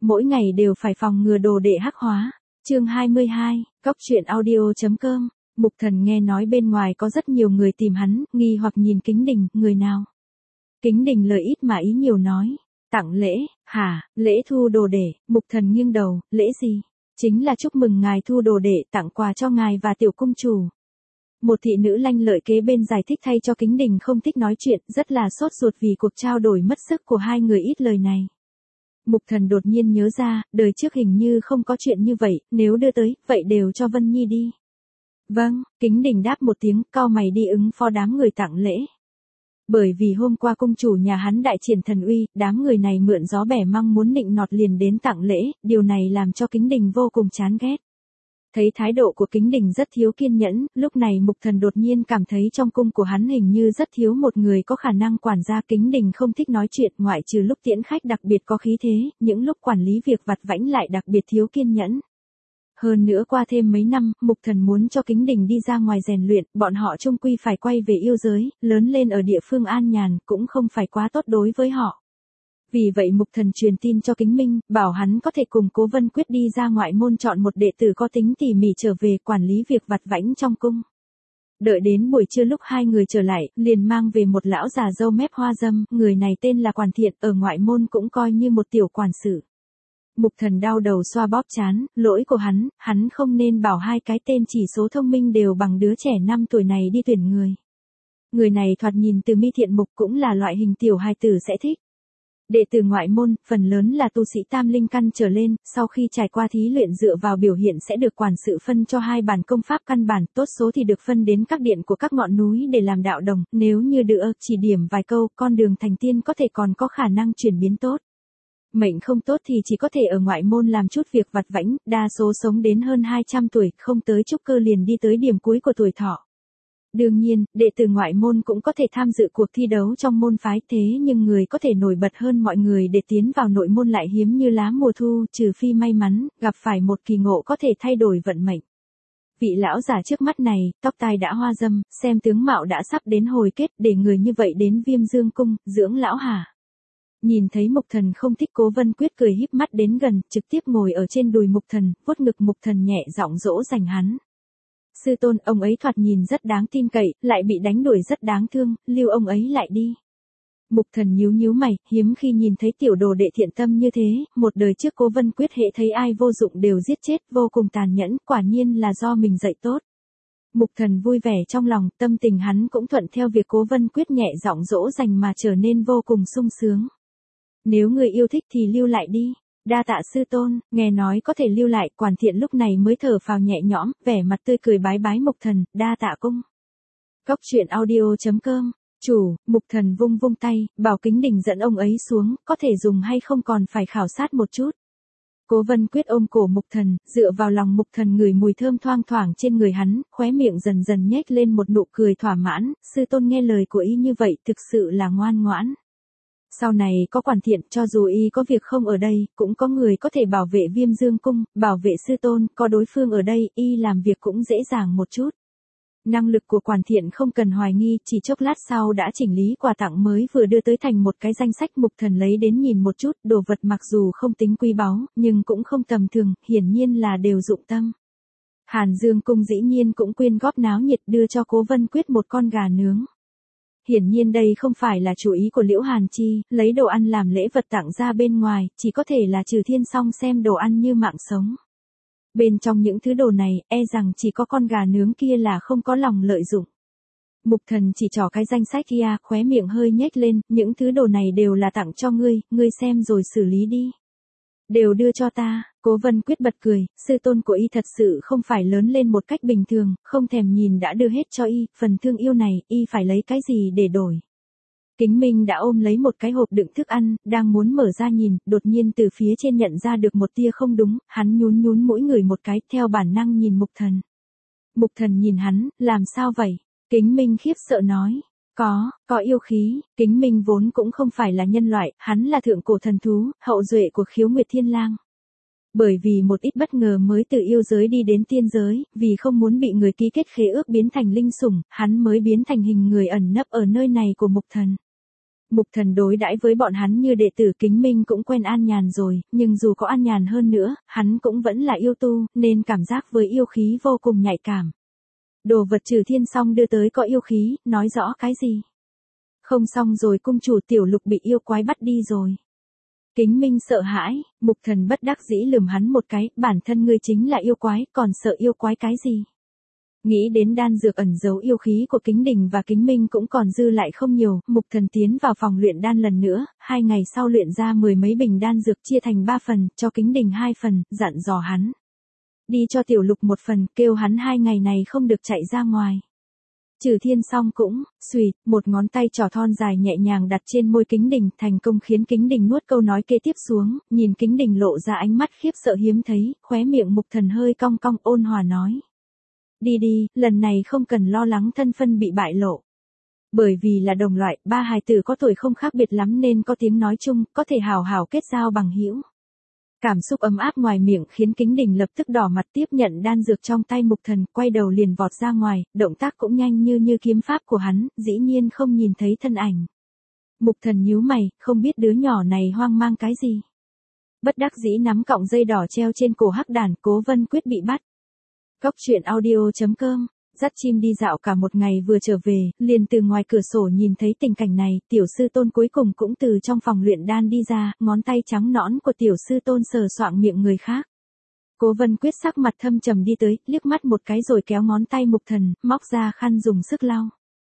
mỗi ngày đều phải phòng ngừa đồ đệ hắc hóa. Chương 22, Cóc truyện audio.com. Mục Thần nghe nói bên ngoài có rất nhiều người tìm hắn, nghi hoặc nhìn Kính Đình, người nào? Kính Đình lời ít mà ý nhiều nói, tặng lễ. Hả, lễ thu đồ đệ? Mục Thần nghiêng đầu, lễ gì? Chính là chúc mừng ngài thu đồ đệ, tặng quà cho ngài và tiểu cung chủ. Một thị nữ lanh lợi kế bên giải thích thay cho Kính Đình không thích nói chuyện, rất là sốt ruột vì cuộc trao đổi mất sức của hai người ít lời này. Mục Thần đột nhiên nhớ ra, đời trước hình như không có chuyện như vậy, nếu đưa tới, vậy đều cho Vân Nhi đi. Vâng, Kính Đình đáp một tiếng, cau mày đi ứng phó đám người tặng lễ. Bởi vì hôm qua cung chủ nhà hắn đại triển thần uy, đám người này mượn gió bẻ măng muốn nịnh nọt liền đến tặng lễ, điều này làm cho Kính Đình vô cùng chán ghét. Thấy thái độ của Kính Đình rất thiếu kiên nhẫn, lúc này Mục Thần đột nhiên cảm thấy trong cung của hắn hình như rất thiếu một người có khả năng quản gia. Kính Đình không thích nói chuyện, ngoại trừ lúc tiễn khách đặc biệt có khí thế, những lúc quản lý việc vặt vãnh lại đặc biệt thiếu kiên nhẫn. Hơn nữa qua thêm mấy năm, Mục Thần muốn cho Kính Đình đi ra ngoài rèn luyện, bọn họ chung quy phải quay về yêu giới, lớn lên ở địa phương an nhàn, cũng không phải quá tốt đối với họ. Vì vậy Mục Thần truyền tin cho Kính Minh, bảo hắn có thể cùng Cố Vân Quyết đi ra ngoại môn chọn một đệ tử có tính tỉ mỉ trở về quản lý việc vặt vãnh trong cung. Đợi đến buổi trưa lúc hai người trở lại, liền mang về một lão già râu mép hoa dâm, người này tên là Quản Thiện, ở ngoại môn cũng coi như một tiểu quản sự. Mục Thần đau đầu xoa bóp trán, lỗi của hắn không nên bảo hai cái tên chỉ số thông minh đều bằng đứa trẻ 5 tuổi này đi tuyển người. Người này thoạt nhìn từ mi thiện mục cũng là loại hình tiểu hài tử sẽ thích. Đệ tử ngoại môn, phần lớn là tu sĩ tam linh căn trở lên, sau khi trải qua thí luyện dựa vào biểu hiện sẽ được quản sự phân cho 2 bản công pháp căn bản, tốt số thì được phân đến các điện của các ngọn núi để làm đạo đồng, nếu như được chỉ điểm vài câu, con đường thành tiên có thể còn có khả năng chuyển biến tốt. Mệnh không tốt thì chỉ có thể ở ngoại môn làm chút việc vặt vãnh, đa số sống đến hơn 200 tuổi, không tới trúc cơ liền đi tới điểm cuối của tuổi thọ. Đương nhiên, đệ tử ngoại môn cũng có thể tham dự cuộc thi đấu trong môn phái, thế nhưng người có thể nổi bật hơn mọi người để tiến vào nội môn lại hiếm như lá mùa thu, trừ phi may mắn, gặp phải một kỳ ngộ có thể thay đổi vận mệnh. Vị lão già trước mắt này, tóc tai đã hoa dâm, xem tướng mạo đã sắp đến hồi kết, để người như vậy đến Viêm Dương cung, dưỡng lão hả? Nhìn thấy Mục Thần không thích, Cố Vân Quyết cười híp mắt đến gần, trực tiếp ngồi ở trên đùi Mục Thần, vuốt ngực Mục Thần nhẹ giọng dỗ dành hắn. Sư tôn, ông ấy thoạt nhìn rất đáng tin cậy, lại bị đánh đuổi rất đáng thương, lưu ông ấy lại đi. Mục Thần nhíu nhíu mày, hiếm khi nhìn thấy tiểu đồ đệ thiện tâm như thế, một đời trước Cố Vân Quyết hệ thấy ai vô dụng đều giết chết, vô cùng tàn nhẫn, quả nhiên là do mình dạy tốt. Mục Thần vui vẻ trong lòng, tâm tình hắn cũng thuận theo việc Cố Vân Quyết nhẹ giọng dỗ dành mà trở nên vô cùng sung sướng. Nếu người yêu thích thì lưu lại đi. Đa tạ sư tôn. Nghe nói có thể lưu lại, Quản Thiện lúc này mới thở phào nhẹ nhõm, vẻ mặt tươi cười bái bái Mục Thần, đa tạ cung. Cóc truyện audio.com. Chủ. Mục Thần vung vung tay, bảo Kính Đình dẫn ông ấy xuống, có thể dùng hay không còn phải khảo sát một chút. Cố Vân Quyết ôm cổ Mục Thần, dựa vào lòng Mục Thần ngửi mùi thơm thoang thoảng trên người hắn, khóe miệng dần dần nhếch lên một nụ cười thỏa mãn, sư tôn nghe lời của y như vậy thực sự là ngoan ngoãn. Sau này có Quản Thiện, cho dù y có việc không ở đây, cũng có người có thể bảo vệ Viêm Dương cung, bảo vệ sư tôn, có đối phương ở đây, y làm việc cũng dễ dàng một chút. Năng lực của Quản Thiện không cần hoài nghi, chỉ chốc lát sau đã chỉnh lý quà tặng mới vừa đưa tới thành một cái danh sách. Mục Thần lấy đến nhìn một chút, đồ vật mặc dù không tính quý báu, nhưng cũng không tầm thường, hiển nhiên là đều dụng tâm. Hàn Dương cung dĩ nhiên cũng quyên góp náo nhiệt, đưa cho Cố Vân Quyết một con gà nướng. Hiển nhiên đây không phải là chủ ý của Liễu Hàn Chi, lấy đồ ăn làm lễ vật tặng ra bên ngoài, chỉ có thể là Trừ Thiên Song xem đồ ăn như mạng sống. Bên trong những thứ đồ này, e rằng chỉ có con gà nướng kia là không có lòng lợi dụng. Mục Thần chỉ trỏ cái danh sách kia, khóe miệng hơi nhếch lên, những thứ đồ này đều là tặng cho ngươi xem rồi xử lý đi. Đều đưa cho ta. Cố Vân Quyết bật cười, sư tôn của y thật sự không phải lớn lên một cách bình thường, không thèm nhìn đã đưa hết cho y, phần thương yêu này, y phải lấy cái gì để đổi. Kính Minh đã ôm lấy một cái hộp đựng thức ăn, đang muốn mở ra nhìn, đột nhiên từ phía trên nhận ra được một tia không đúng, hắn nhún mũi người một cái, theo bản năng nhìn Mục Thần. Mục Thần nhìn hắn, làm sao vậy? Kính Minh khiếp sợ nói. Có yêu khí. Kính Minh vốn cũng không phải là nhân loại, hắn là thượng cổ thần thú, hậu duệ của Khiếu Nguyệt Thiên Lang. Bởi vì một ít bất ngờ mới từ yêu giới đi đến tiên giới, vì không muốn bị người ký kết khế ước biến thành linh sủng, hắn mới biến thành hình người ẩn nấp ở nơi này của Mục Thần. Mục Thần đối đãi với bọn hắn như đệ tử, Kính Minh cũng quen an nhàn rồi, nhưng dù có an nhàn hơn nữa, hắn cũng vẫn là yêu tu, nên cảm giác với yêu khí vô cùng nhạy cảm. Đồ vật Trừ Thiên Song đưa tới có yêu khí, nói rõ cái gì? Không xong rồi, cung chủ Tiểu Lục bị yêu quái bắt đi rồi. Kính Minh sợ hãi, Mục Thần bất đắc dĩ lườm hắn một cái, bản thân ngươi chính là yêu quái, còn sợ yêu quái cái gì? Nghĩ đến đan dược ẩn giấu yêu khí của Kính Đình và Kính Minh cũng còn dư lại không nhiều, Mục Thần tiến vào phòng luyện đan lần nữa, 2 ngày sau luyện ra 10 mấy bình đan dược chia thành 3 phần, cho Kính Đình 2 phần, dặn dò hắn. Đi cho Tiểu Lục 1 phần, kêu hắn 2 ngày này không được chạy ra ngoài. Trừ Thiên Song cũng, xuỵt, một ngón tay trỏ thon dài nhẹ nhàng đặt trên môi Kính Đình, thành công khiến Kính Đình nuốt câu nói kế tiếp xuống, nhìn Kính Đình lộ ra ánh mắt khiếp sợ hiếm thấy, khóe miệng Mục Thần hơi cong cong, ôn hòa nói. Đi đi, lần này không cần lo lắng thân phân bị bại lộ. Bởi vì là đồng loại, 3 hài tử có tuổi không khác biệt lắm nên có tiếng nói chung, có thể hào hào kết giao bằng hữu. Cảm xúc ấm áp ngoài miệng khiến Kính Đình lập tức đỏ mặt tiếp nhận đan dược trong tay Mục Thần, quay đầu liền vọt ra ngoài, động tác cũng nhanh như kiếm pháp của hắn, dĩ nhiên không nhìn thấy thân ảnh. Mục Thần nhíu mày, không biết đứa nhỏ này hoang mang cái gì. Bất đắc dĩ nắm cọng dây đỏ treo trên cổ hắc đản, Cố Vân Quyết bị bắt. Cốc truyện audio.com, dắt chim đi dạo cả một ngày vừa trở về, liền từ ngoài cửa sổ nhìn thấy tình cảnh này, Tiểu Sư Tôn cuối cùng cũng từ trong phòng luyện đan đi ra, ngón tay trắng nõn của Tiểu Sư Tôn sờ soạng miệng người khác. Cố Vân Quyết sắc mặt thâm trầm đi tới, liếc mắt một cái rồi kéo ngón tay Mục Thần, móc ra khăn dùng sức lau.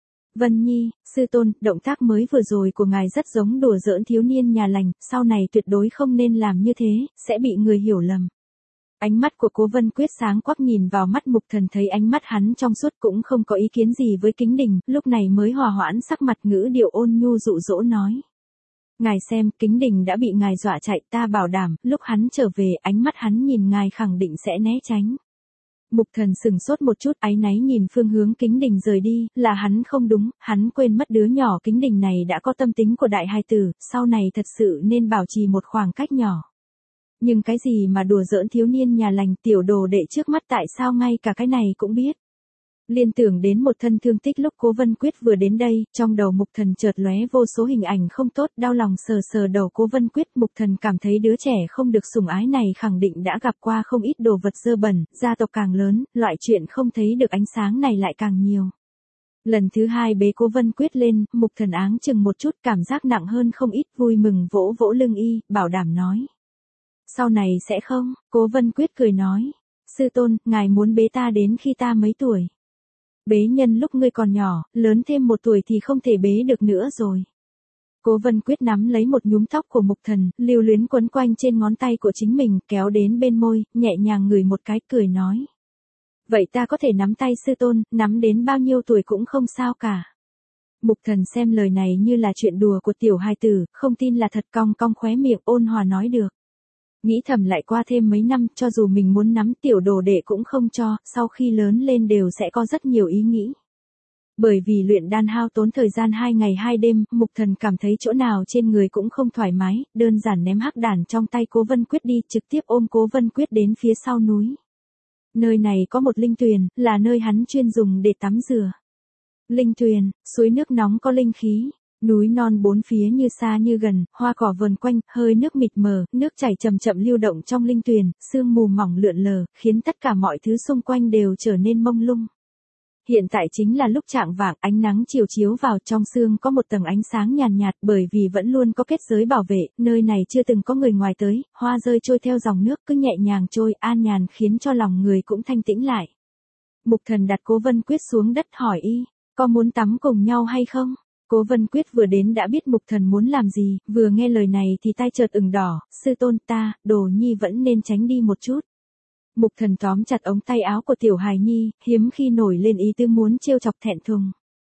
Vân Nhi, Sư Tôn, động tác mới vừa rồi của ngài rất giống đùa giỡn thiếu niên nhà lành, sau này tuyệt đối không nên làm như thế, sẽ bị người hiểu lầm. Ánh mắt của Cố Vân Quyết sáng quắc nhìn vào mắt Mục Thần, thấy ánh mắt hắn trong suốt cũng không có ý kiến gì với Kính Đình, lúc này mới hòa hoãn sắc mặt, ngữ điệu ôn nhu dụ dỗ nói. Ngài xem, Kính Đình đã bị ngài dọa chạy, ta bảo đảm, lúc hắn trở về, ánh mắt hắn nhìn ngài khẳng định sẽ né tránh. Mục Thần sừng sốt một chút, áy náy nhìn phương hướng Kính Đình rời đi, là hắn không đúng, hắn quên mất đứa nhỏ Kính Đình này đã có tâm tính của đại hài tử, sau này thật sự nên bảo trì một khoảng cách nhỏ. Nhưng cái gì mà đùa giỡn thiếu niên nhà lành, tiểu đồ đệ trước mắt tại sao ngay cả cái này cũng biết. Liên tưởng đến một thân thương tích lúc Cố Vân Quyết vừa đến đây, trong đầu Mục Thần chợt lóe vô số hình ảnh không tốt, đau lòng sờ sờ đầu Cố Vân Quyết. Mục Thần cảm thấy đứa trẻ không được sủng ái này khẳng định đã gặp qua không ít đồ vật dơ bẩn, gia tộc càng lớn, loại chuyện không thấy được ánh sáng này lại càng nhiều. Lần thứ 2 bế Cố Vân Quyết lên, Mục Thần áng chừng một chút, cảm giác nặng hơn không ít, vui mừng vỗ vỗ lưng y, bảo đảm nói. Sau này sẽ không, Cố Vân Quyết cười nói. Sư Tôn, ngài muốn bế ta đến khi ta mấy tuổi? Bế nhân lúc ngươi còn nhỏ, lớn thêm 1 tuổi thì không thể bế được nữa rồi. Cố Vân Quyết nắm lấy một nhúm tóc của Mục Thần, lưu luyến quấn quanh trên ngón tay của chính mình, kéo đến bên môi, nhẹ nhàng ngửi một cái, cười nói. Vậy ta có thể nắm tay Sư Tôn, nắm đến bao nhiêu tuổi cũng không sao cả. Mục Thần xem lời này như là chuyện đùa của tiểu hài tử, không tin là thật, cong cong khóe miệng ôn hòa nói được. Nghĩ thầm lại qua thêm mấy năm, cho dù mình muốn nắm tiểu đồ đệ cũng không cho, sau khi lớn lên đều sẽ có rất nhiều ý nghĩ. Bởi vì luyện đan hao tốn thời gian 2 ngày 2 đêm, Mục Thần cảm thấy chỗ nào trên người cũng không thoải mái, đơn giản ném hắc đản trong tay Cố Vân Quyết đi, trực tiếp ôm Cố Vân Quyết đến phía sau núi. Nơi này có một linh tuyền, là nơi hắn chuyên dùng để tắm rửa. Linh tuyền, suối nước nóng có linh khí. Núi non bốn phía như xa như gần, hoa cỏ vờn quanh, hơi nước mịt mờ, nước chảy chậm chậm lưu động trong linh tuyền, sương mù mỏng lượn lờ, khiến tất cả mọi thứ xung quanh đều trở nên mông lung. Hiện tại chính là lúc chạng vạng, ánh nắng chiều chiếu vào, trong sương có một tầng ánh sáng nhàn nhạt, bởi vì vẫn luôn có kết giới bảo vệ, nơi này chưa từng có người ngoài tới, hoa rơi trôi theo dòng nước cứ nhẹ nhàng trôi, an nhàn khiến cho lòng người cũng thanh tĩnh lại. Mục Thần đặt Cố Vân Quyết xuống đất hỏi y, có muốn tắm cùng nhau hay không? Cố Vân Quyết vừa đến đã biết Mục Thần muốn làm gì, vừa nghe lời này thì tay chợt ửng đỏ, Sư Tôn ta, Đồ Nhi vẫn nên tránh đi một chút. Mục Thần tóm chặt ống tay áo của tiểu hài nhi, hiếm khi nổi lên ý tư muốn trêu chọc thẹn thùng.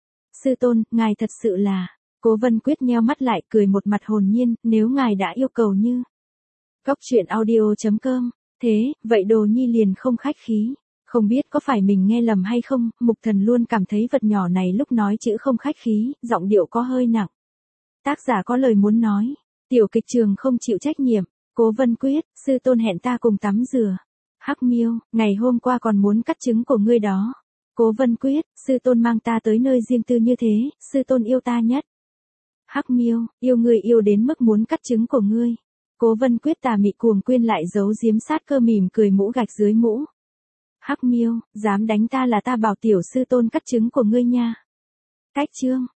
Sư Tôn, ngài thật sự là, Cố Vân Quyết nheo mắt lại cười một mặt hồn nhiên, nếu ngài đã yêu cầu như. Cốc truyện audio.com, thế, vậy Đồ Nhi liền không khách khí. Không biết có phải mình nghe lầm hay không, Mục Thần luôn cảm thấy vật nhỏ này lúc nói chữ không khách khí, giọng điệu có hơi nặng. Tác giả có lời muốn nói, tiểu kịch trường không chịu trách nhiệm, Cố Vân Quyết, Sư Tôn hẹn ta cùng tắm rửa. Hắc Miêu, ngày hôm qua còn muốn cắt trứng của ngươi đó. Cố Vân Quyết, Sư Tôn mang ta tới nơi riêng tư như thế, Sư Tôn yêu ta nhất. Hắc Miêu, yêu ngươi yêu đến mức muốn cắt trứng của ngươi. Cố Vân Quyết tà mị cuồng quyên lại giấu giếm sát cơ mỉm cười mũ gạch dưới mũ. Hắc Miêu, dám đánh ta là ta bảo tiểu sư tôn cắt trứng của ngươi nha. Cách chương.